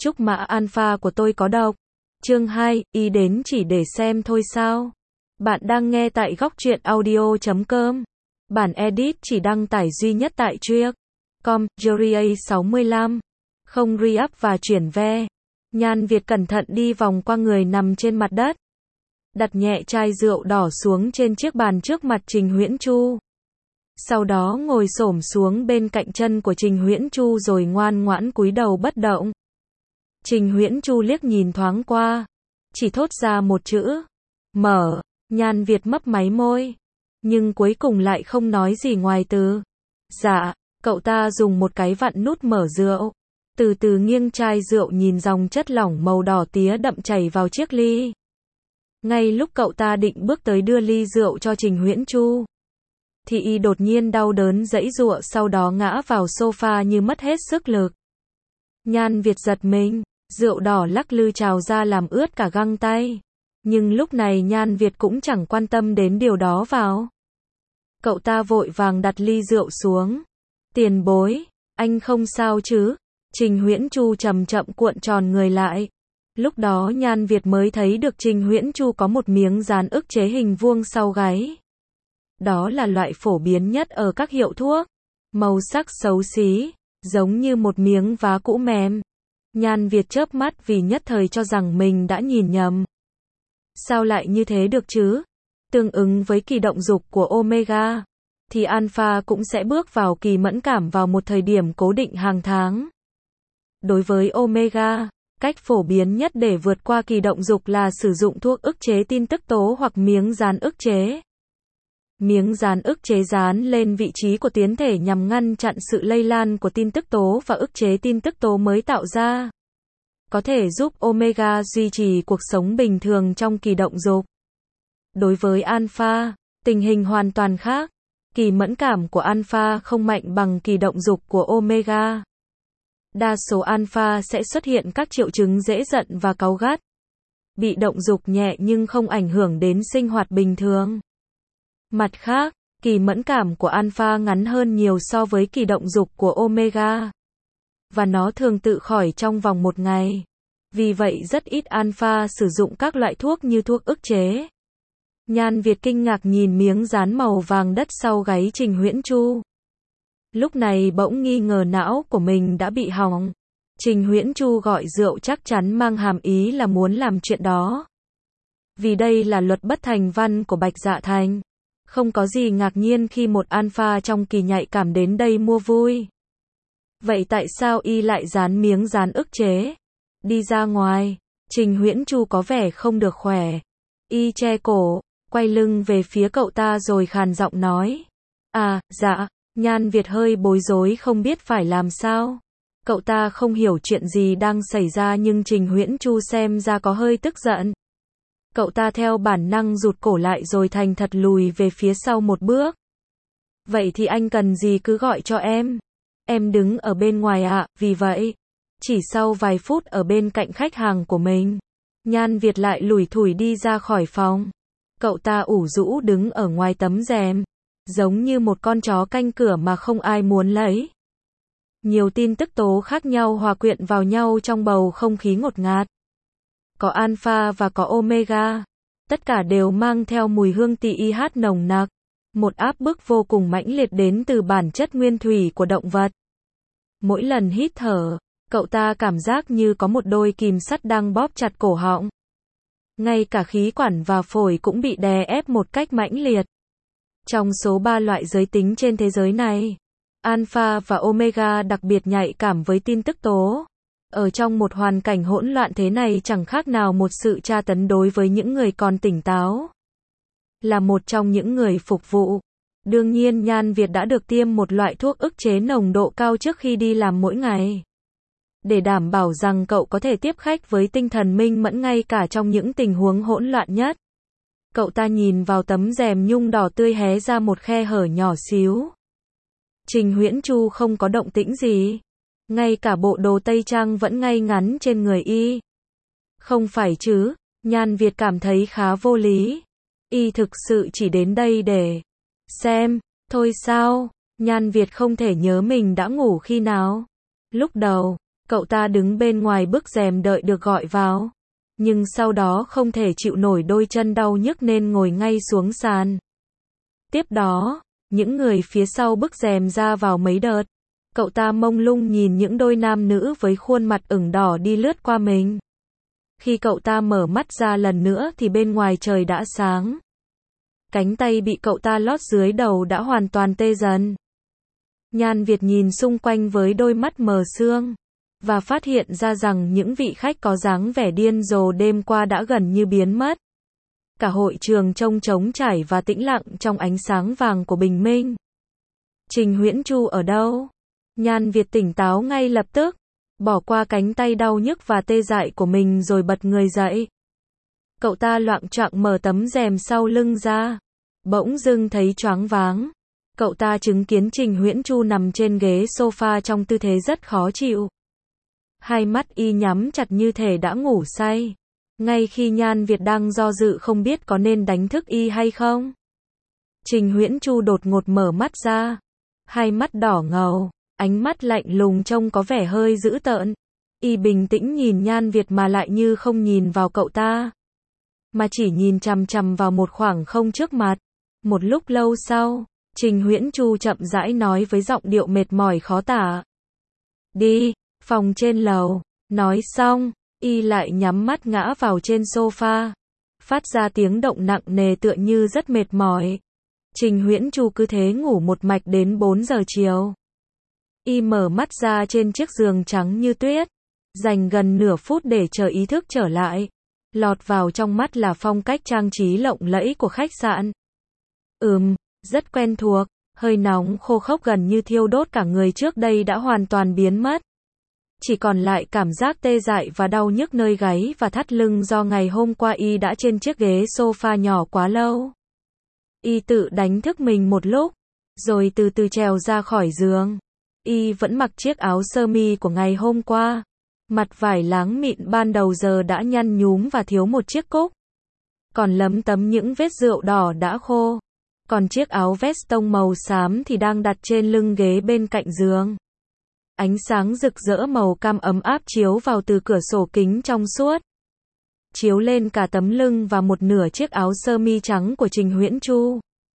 Chúc mã alpha của tôi có độc. Chương 2, y đến chỉ để xem thôi sao? Bạn đang nghe tại góc truyện audio.com. Bản edit chỉ đăng tải duy nhất tại Triếc.com, Juria 65. Không re-up và chuyển ve. Nhan Việt cẩn thận đi vòng qua người nằm trên mặt đất. Đặt nhẹ chai rượu đỏ xuống trên chiếc bàn trước mặt Trình Huyễn Chu. Sau đó ngồi xổm xuống bên cạnh chân của Trình Huyễn Chu rồi ngoan ngoãn cúi đầu bất động. Trình Huyễn Chu liếc nhìn thoáng qua, chỉ thốt ra một chữ, mở. Nhan Việt mấp máy môi, nhưng cuối cùng lại không nói gì ngoài từ, dạ. Cậu ta dùng một cái vặn nút mở rượu, từ từ nghiêng chai rượu nhìn dòng chất lỏng màu đỏ tía đậm chảy vào chiếc ly. Ngay lúc cậu ta định bước tới đưa ly rượu cho Trình Huyễn Chu, thì y đột nhiên đau đớn giãy giụa, sau đó ngã vào sofa như mất hết sức lực. Nhan Việt giật mình, rượu đỏ lắc lư trào ra làm ướt cả găng tay. Nhưng lúc này Nhan Việt cũng chẳng quan tâm đến điều đó vào. Cậu ta vội vàng đặt ly rượu xuống. Tiền bối, anh không sao chứ? Trình Huyễn Chu chậm chậm cuộn tròn người lại. Lúc đó Nhan Việt mới thấy được Trình Huyễn Chu có một miếng dán ức chế hình vuông sau gáy. Đó là loại phổ biến nhất ở các hiệu thuốc. Màu sắc xấu xí, giống như một miếng vá cũ mềm. Nhan Việt chớp mắt vì nhất thời cho rằng mình đã nhìn nhầm. Sao lại như thế được chứ? Tương ứng với kỳ động dục của Omega, thì Alpha cũng sẽ bước vào kỳ mẫn cảm vào một thời điểm cố định hàng tháng. Đối với Omega, cách phổ biến nhất để vượt qua kỳ động dục là sử dụng thuốc ức chế tin tức tố hoặc miếng dán ức chế. Miếng dán ức chế dán lên vị trí của tuyến thể nhằm ngăn chặn sự lây lan của tin tức tố và ức chế tin tức tố mới tạo ra. Có thể giúp Omega duy trì cuộc sống bình thường trong kỳ động dục. Đối với Alpha, tình hình hoàn toàn khác. Kỳ mẫn cảm của Alpha không mạnh bằng kỳ động dục của Omega. Đa số Alpha sẽ xuất hiện các triệu chứng dễ giận và cáu gắt. Bị động dục nhẹ nhưng không ảnh hưởng đến sinh hoạt bình thường. Mặt khác, kỳ mẫn cảm của Alpha ngắn hơn nhiều so với kỳ động dục của Omega. Và nó thường tự khỏi trong vòng một ngày. Vì vậy rất ít Alpha sử dụng các loại thuốc như thuốc ức chế. Nhan Việt kinh ngạc nhìn miếng dán màu vàng đất sau gáy Trình Huyễn Chu. Lúc này bỗng nghi ngờ não của mình đã bị hỏng. Trình Huyễn Chu gọi rượu chắc chắn mang hàm ý là muốn làm chuyện đó. Vì đây là luật bất thành văn của Bạch Dạ Thành. Không có gì ngạc nhiên khi một Alpha trong kỳ nhạy cảm đến đây mua vui. Vậy tại sao y lại dán miếng dán ức chế? Đi ra ngoài, Trình Huyễn Chu có vẻ không được khỏe. Y che cổ, quay lưng về phía cậu ta rồi khàn giọng nói. À, dạ. Nhan Việt hơi bối rối không biết phải làm sao. Cậu ta không hiểu chuyện gì đang xảy ra nhưng Trình Huyễn Chu xem ra có hơi tức giận. Cậu ta theo bản năng rụt cổ lại rồi thành thật lùi về phía sau một bước. Vậy thì anh cần gì cứ gọi cho em. Em đứng ở bên ngoài ạ. Vì vậy, chỉ sau vài phút ở bên cạnh khách hàng của mình, Nhan Việt lại lủi thủi đi ra khỏi phòng. Cậu ta ủ rũ đứng ở ngoài tấm rèm, giống như một con chó canh cửa mà không ai muốn lấy. Nhiều tin tức tố khác nhau hòa quyện vào nhau trong bầu không khí ngột ngạt. Có Alpha và có Omega. Tất cả đều mang theo mùi hương TIH nồng nặc. Một áp bức vô cùng mãnh liệt đến từ bản chất nguyên thủy của động vật. Mỗi lần hít thở, cậu ta cảm giác như có một đôi kìm sắt đang bóp chặt cổ họng. Ngay cả khí quản và phổi cũng bị đè ép một cách mãnh liệt. Trong số 3 loại giới tính trên thế giới này, Alpha và Omega đặc biệt nhạy cảm với tin tức tố. Ở trong một hoàn cảnh hỗn loạn thế này chẳng khác nào một sự tra tấn đối với những người còn tỉnh táo. Là một trong những người phục vụ, đương nhiên Nhan Việt đã được tiêm một loại thuốc ức chế nồng độ cao trước khi đi làm mỗi ngày. Để đảm bảo rằng cậu có thể tiếp khách với tinh thần minh mẫn ngay cả trong những tình huống hỗn loạn nhất. Cậu ta nhìn vào tấm rèm nhung đỏ tươi hé ra một khe hở nhỏ xíu. Trình Huyễn Chu không có động tĩnh gì. Ngay cả bộ đồ tây trang vẫn ngay ngắn trên người y. Không phải chứ, Nhan Việt cảm thấy khá vô lý. Y thực sự chỉ đến đây để xem, thôi sao? Nhan Việt không thể nhớ mình đã ngủ khi nào. Lúc đầu, Cậu ta đứng bên ngoài bức rèm đợi được gọi vào. Nhưng sau đó không thể chịu nổi đôi chân đau nhức nên ngồi ngay xuống sàn. Tiếp đó, những người phía sau bức rèm ra vào mấy đợt. Cậu ta mông lung nhìn những đôi nam nữ với khuôn mặt ửng đỏ đi lướt qua mình. Khi cậu ta mở mắt ra lần nữa thì bên ngoài trời đã sáng. Cánh tay bị cậu ta lót dưới đầu đã hoàn toàn tê dần. Nhan Việt nhìn xung quanh với đôi mắt mờ sương, và phát hiện ra rằng những vị khách có dáng vẻ điên rồ đêm qua đã gần như biến mất. Cả hội trường trông trống trải và tĩnh lặng trong ánh sáng vàng của bình minh. Trình Huyễn Chu ở đâu? Nhan Việt tỉnh táo ngay lập tức, bỏ qua cánh tay đau nhức và tê dại của mình rồi bật người dậy. Cậu ta loạng choạng mở tấm rèm sau lưng ra, bỗng dưng thấy choáng váng. Cậu ta chứng kiến Trình Huyễn Chu nằm trên ghế sofa trong tư thế rất khó chịu. Hai mắt y nhắm chặt như thể đã ngủ say. Ngay khi Nhan Việt đang do dự không biết có nên đánh thức y hay không, Trình Huyễn Chu đột ngột mở mắt ra. Hai mắt đỏ ngầu, ánh mắt lạnh lùng trông có vẻ hơi dữ tợn. Y bình tĩnh nhìn Nhan Việt mà lại như không nhìn vào cậu ta, mà chỉ nhìn chằm chằm vào một khoảng không trước mặt. Một lúc lâu sau, Trình Huyễn Chu chậm rãi nói với giọng điệu mệt mỏi khó tả. Đi, phòng trên lầu. Nói xong, y lại nhắm mắt ngã vào trên sofa, phát ra tiếng động nặng nề tựa như rất mệt mỏi. Trình Huyễn Chu cứ thế ngủ một mạch đến 4 giờ chiều. Y mở mắt ra trên chiếc giường trắng như tuyết, dành gần nửa phút để chờ ý thức trở lại. Lọt vào trong mắt là phong cách trang trí lộng lẫy của khách sạn. Rất quen thuộc, hơi nóng khô khốc gần như thiêu đốt cả người trước đây đã hoàn toàn biến mất. Chỉ còn lại cảm giác tê dại và đau nhức nơi gáy và thắt lưng do ngày hôm qua y đã trên chiếc ghế sofa nhỏ quá lâu. Y tự đánh thức mình một lúc, rồi từ từ trèo ra khỏi giường. Y vẫn mặc chiếc áo sơ mi của ngày hôm qua. Mặt vải láng mịn ban đầu giờ đã nhăn nhúm và thiếu một chiếc cúc, còn lấm tấm những vết rượu đỏ đã khô. Còn chiếc áo vest tông màu xám thì đang đặt trên lưng ghế bên cạnh giường. Ánh sáng rực rỡ màu cam ấm áp chiếu vào từ cửa sổ kính trong suốt, chiếu lên cả tấm lưng và một nửa chiếc áo sơ mi trắng của Trình Huyễn Chu,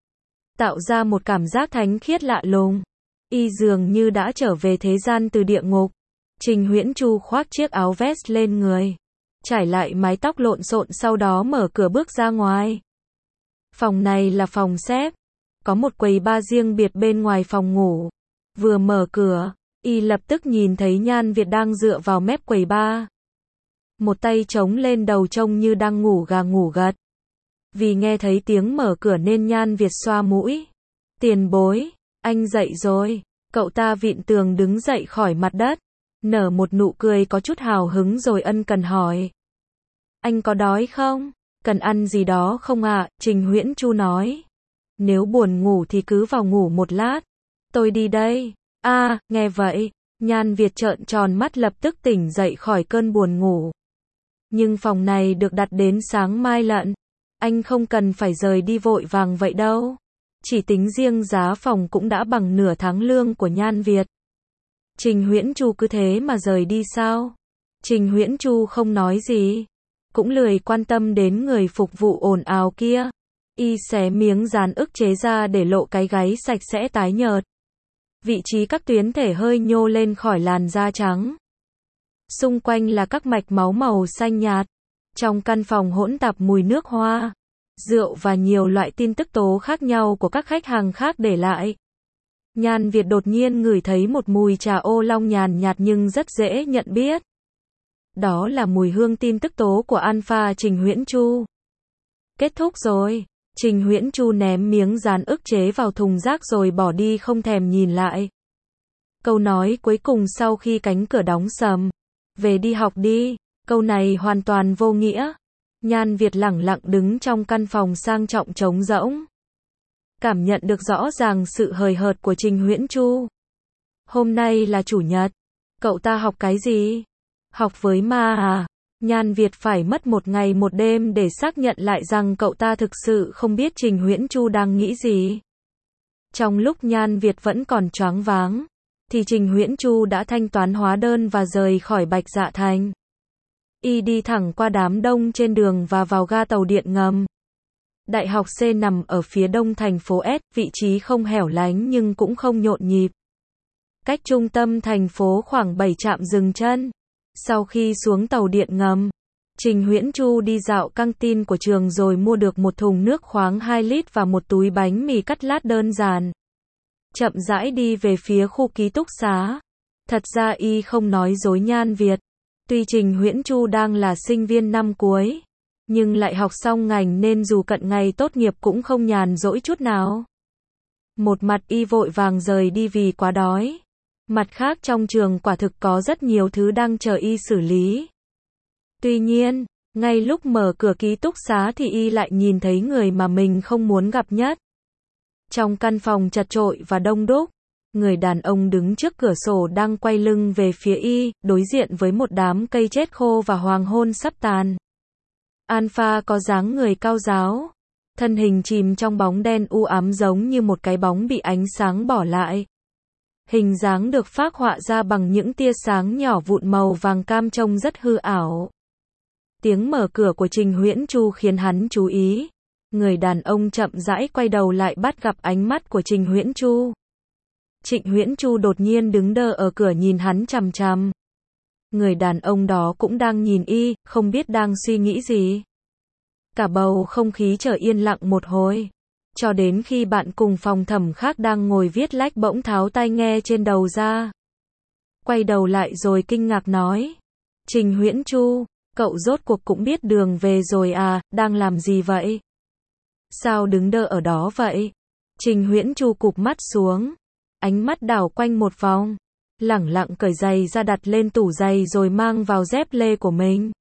tạo ra một cảm giác thánh khiết lạ lùng. Y dường như đã trở về thế gian từ địa ngục. Trình Huyễn Chu khoác chiếc áo vest lên người, trải lại mái tóc lộn xộn, sau đó mở cửa bước ra ngoài. Phòng này là phòng xếp, có một quầy bar riêng biệt bên ngoài phòng ngủ. Vừa mở cửa, y lập tức nhìn thấy Nhan Việt đang dựa vào mép quầy bar, một tay chống lên đầu trông như đang ngủ gà ngủ gật. Vì nghe thấy tiếng mở cửa nên Nhan Việt xoa mũi. Tiền bối, anh dậy rồi. Cậu ta vịn tường đứng dậy khỏi mặt đất, nở một nụ cười có chút hào hứng rồi ân cần hỏi. Anh có đói không? Cần ăn gì đó không ạ? Trình Huyễn Chu nói. Nếu buồn ngủ thì cứ vào ngủ một lát. Tôi đi đây. Nghe vậy, Nhan Việt trợn tròn mắt lập tức tỉnh dậy khỏi cơn buồn ngủ. Nhưng phòng này được đặt đến sáng mai lận. Anh không cần phải rời đi vội vàng vậy đâu. Chỉ tính riêng giá phòng cũng đã bằng nửa tháng lương của Nhan Việt. Trình Huyễn Chu cứ thế mà rời đi sao? Trình Huyễn Chu không nói gì, cũng lười quan tâm đến người phục vụ ồn ào kia. Y xé miếng dán ức chế ra để lộ cái gáy sạch sẽ tái nhợt. Vị trí các tuyến thể hơi nhô lên khỏi làn da trắng. Xung quanh là các mạch máu màu xanh nhạt. Trong căn phòng hỗn tạp mùi nước hoa, rượu và nhiều loại tin tức tố khác nhau của các khách hàng khác để lại. Nhan Việt đột nhiên ngửi thấy một mùi trà ô long nhàn nhạt nhưng rất dễ nhận biết. Đó là mùi hương tin tức tố của Alpha Trình Huyễn Chu. Kết thúc rồi. Trình Huyễn Chu ném miếng dán ức chế vào thùng rác rồi bỏ đi không thèm nhìn lại. Câu nói cuối cùng sau khi cánh cửa đóng sầm. Về đi học đi. Câu này hoàn toàn vô nghĩa. Nhan Việt lẳng lặng đứng trong căn phòng sang trọng trống rỗng, cảm nhận được rõ ràng sự hời hợt của Trình Huyễn Chu. Hôm nay là chủ nhật. Cậu ta học cái gì? Học với ma à? Nhan Việt phải mất một ngày một đêm để xác nhận lại rằng cậu ta thực sự không biết Trình Huyễn Chu đang nghĩ gì. Trong lúc Nhan Việt vẫn còn choáng váng, thì Trình Huyễn Chu đã thanh toán hóa đơn và rời khỏi Bạch Dạ Thành. Y đi thẳng qua đám đông trên đường và vào ga tàu điện ngầm. Đại học C nằm ở phía đông thành phố S, vị trí không hẻo lánh nhưng cũng không nhộn nhịp. Cách trung tâm thành phố khoảng 7 trạm dừng chân. Sau khi xuống tàu điện ngầm, Trình Huyễn Chu đi dạo căng tin của trường rồi mua được một thùng nước khoáng 2 lít và một túi bánh mì cắt lát đơn giản. Chậm rãi đi về phía khu ký túc xá. Thật ra y không nói dối Nhan Việt. Tuy Trình Huyễn Chu đang là sinh viên năm cuối, nhưng lại học xong ngành nên dù cận ngày tốt nghiệp cũng không nhàn rỗi chút nào. Một mặt y vội vàng rời đi vì quá đói. Mặt khác trong trường quả thực có rất nhiều thứ đang chờ y xử lý. Tuy nhiên, ngay lúc mở cửa ký túc xá thì y lại nhìn thấy người mà mình không muốn gặp nhất. Trong căn phòng chật chội và đông đúc, người đàn ông đứng trước cửa sổ đang quay lưng về phía y, đối diện với một đám cây chết khô và hoàng hôn sắp tàn. Alpha có dáng người cao ráo, thân hình chìm trong bóng đen u ám giống như một cái bóng bị ánh sáng bỏ lại. Hình dáng được phác họa ra bằng những tia sáng nhỏ vụn màu vàng cam trông rất hư ảo. Tiếng mở cửa của Trình Huyễn Chu khiến hắn chú ý. Người đàn ông chậm rãi quay đầu lại bắt gặp ánh mắt của Trình Huyễn Chu. Trịnh Huyễn Chu đột nhiên đứng đơ ở cửa nhìn hắn chằm chằm. Người đàn ông đó cũng đang nhìn y, không biết đang suy nghĩ gì. Cả bầu không khí trở yên lặng một hồi. Cho đến khi bạn cùng phòng thẩm khác đang ngồi viết lách bỗng tháo tai nghe trên đầu ra. Quay đầu lại rồi kinh ngạc nói. Trình Huyễn Chu, cậu rốt cuộc cũng biết đường về rồi à, đang làm gì vậy? Sao đứng đơ ở đó vậy? Trình Huyễn Chu cụp mắt xuống. Ánh mắt đảo quanh một vòng. Lẳng lặng cởi giày ra đặt lên tủ giày rồi mang vào dép lê của mình.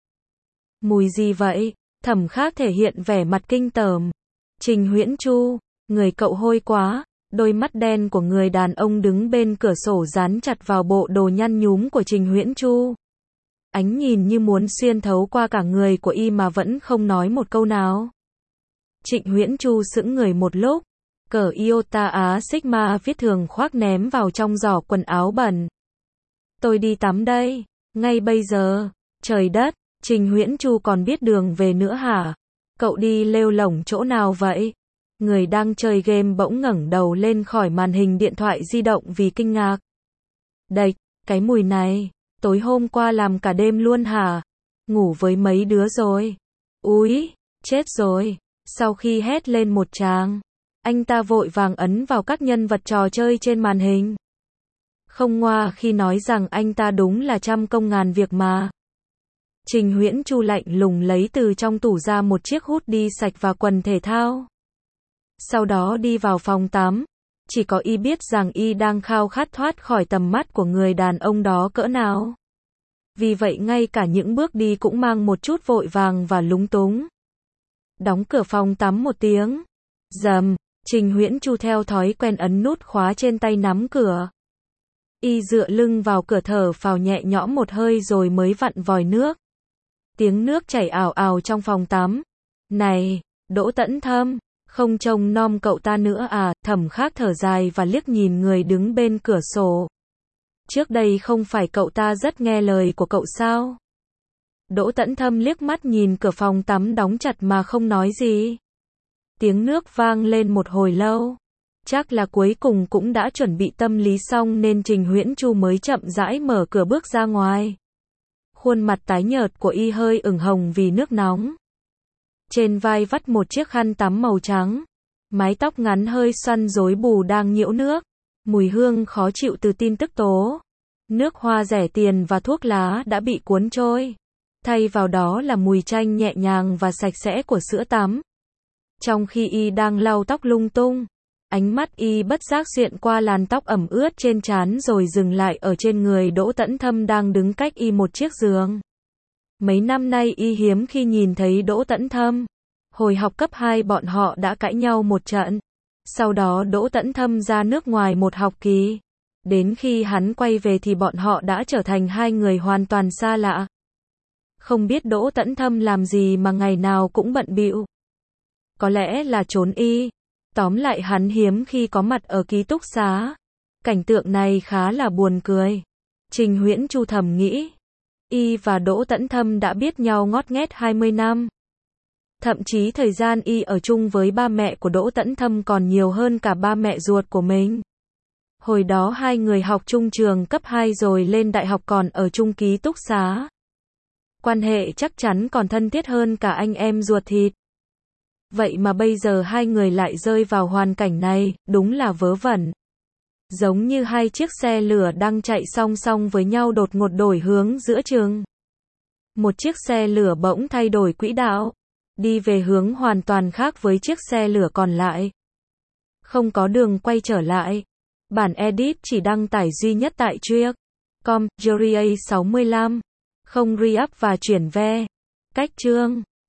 Mùi gì vậy? Thẩm khác thể hiện vẻ mặt kinh tởm. Trình Huyễn Chu, người cậu hôi quá. Đôi mắt đen của người đàn ông đứng bên cửa sổ dán chặt vào bộ đồ nhăn nhúm của Trình Huyễn Chu. Ánh nhìn như muốn xuyên thấu qua cả người của y mà vẫn không nói một câu nào. Trịnh Huyễn Chu sững người một lúc. Cờ Iota Á Sigma viết thường khoác ném vào trong giỏ quần áo bẩn. Tôi đi tắm đây, ngay bây giờ. Trời đất, Trình Huyễn Chu còn biết đường về nữa hả? Cậu đi lêu lổng chỗ nào vậy? Người đang chơi game bỗng ngẩng đầu lên khỏi màn hình điện thoại di động vì kinh ngạc. Đệch, cái mùi này, tối hôm qua làm cả đêm luôn hả? Ngủ với mấy đứa rồi? Úi, chết rồi. Sau khi hét lên một tràng, anh ta vội vàng ấn vào các nhân vật trò chơi trên màn hình. Không ngoa khi nói rằng anh ta đúng là trăm công ngàn việc mà. Trình Huyễn Chu lạnh lùng lấy từ trong tủ ra một chiếc hút đi sạch và quần thể thao. Sau đó đi vào phòng tắm. Chỉ có y biết rằng y đang khao khát thoát khỏi tầm mắt của người đàn ông đó cỡ nào. Vì vậy ngay cả những bước đi cũng mang một chút vội vàng và lúng túng. Đóng cửa phòng tắm một tiếng. Rầm, Trình Huyễn Chu theo thói quen ấn nút khóa trên tay nắm cửa. Y dựa lưng vào cửa thở phào nhẹ nhõm một hơi rồi mới vặn vòi nước. Tiếng nước chảy ào ào trong phòng tắm. Này, Đỗ Tẫn Thâm, không trông nom cậu ta nữa à? Thẩm khác thở dài và liếc nhìn người đứng bên cửa sổ. Trước đây không phải cậu ta rất nghe lời của cậu sao? Đỗ Tẫn Thâm liếc mắt nhìn cửa phòng tắm đóng chặt mà không nói gì. Tiếng nước vang lên một hồi lâu. Chắc là cuối cùng cũng đã chuẩn bị tâm lý xong nên Trình Huyễn Chu mới chậm rãi mở cửa bước ra ngoài. Khuôn mặt tái nhợt của y hơi ửng hồng vì nước nóng. Trên vai vắt một chiếc khăn tắm màu trắng. Mái tóc ngắn hơi xoăn rối bù đang nhiễu nước. Mùi hương khó chịu từ tin tức tố. Nước hoa rẻ tiền và thuốc lá đã bị cuốn trôi. Thay vào đó là mùi chanh nhẹ nhàng và sạch sẽ của sữa tắm. Trong khi y đang lau tóc lung tung, ánh mắt y bất giác xuyện qua làn tóc ẩm ướt trên trán rồi dừng lại ở trên người Đỗ Tẫn Thâm đang đứng cách y một chiếc giường. Mấy năm nay y hiếm khi nhìn thấy Đỗ Tẫn Thâm. Hồi học cấp 2 bọn họ đã cãi nhau một trận. Sau đó Đỗ Tẫn Thâm ra nước ngoài một học kỳ. Đến khi hắn quay về thì bọn họ đã trở thành hai người hoàn toàn xa lạ. Không biết Đỗ Tẫn Thâm làm gì mà ngày nào cũng bận bịu. Có lẽ là trốn y. Tóm lại hắn hiếm khi có mặt ở ký túc xá. Cảnh tượng này khá là buồn cười. Trình Huyễn Chu thầm nghĩ. Y và Đỗ Tấn Thâm đã biết nhau ngót nghét 20 năm. Thậm chí thời gian Y ở chung với ba mẹ của Đỗ Tấn Thâm còn nhiều hơn cả ba mẹ ruột của mình. Hồi đó hai người học chung trường cấp 2 rồi lên đại học còn ở chung ký túc xá. Quan hệ chắc chắn còn thân thiết hơn cả anh em ruột thịt. Vậy mà bây giờ hai người lại rơi vào hoàn cảnh này, đúng là vớ vẩn. Giống như hai chiếc xe lửa đang chạy song song với nhau đột ngột đổi hướng giữa chừng. Một chiếc xe lửa bỗng thay đổi quỹ đạo, đi về hướng hoàn toàn khác với chiếc xe lửa còn lại. Không có đường quay trở lại. Bản edit chỉ đăng tải duy nhất tại Treek.com, Juria 65. Không re-up và chuyển ve. Cách chương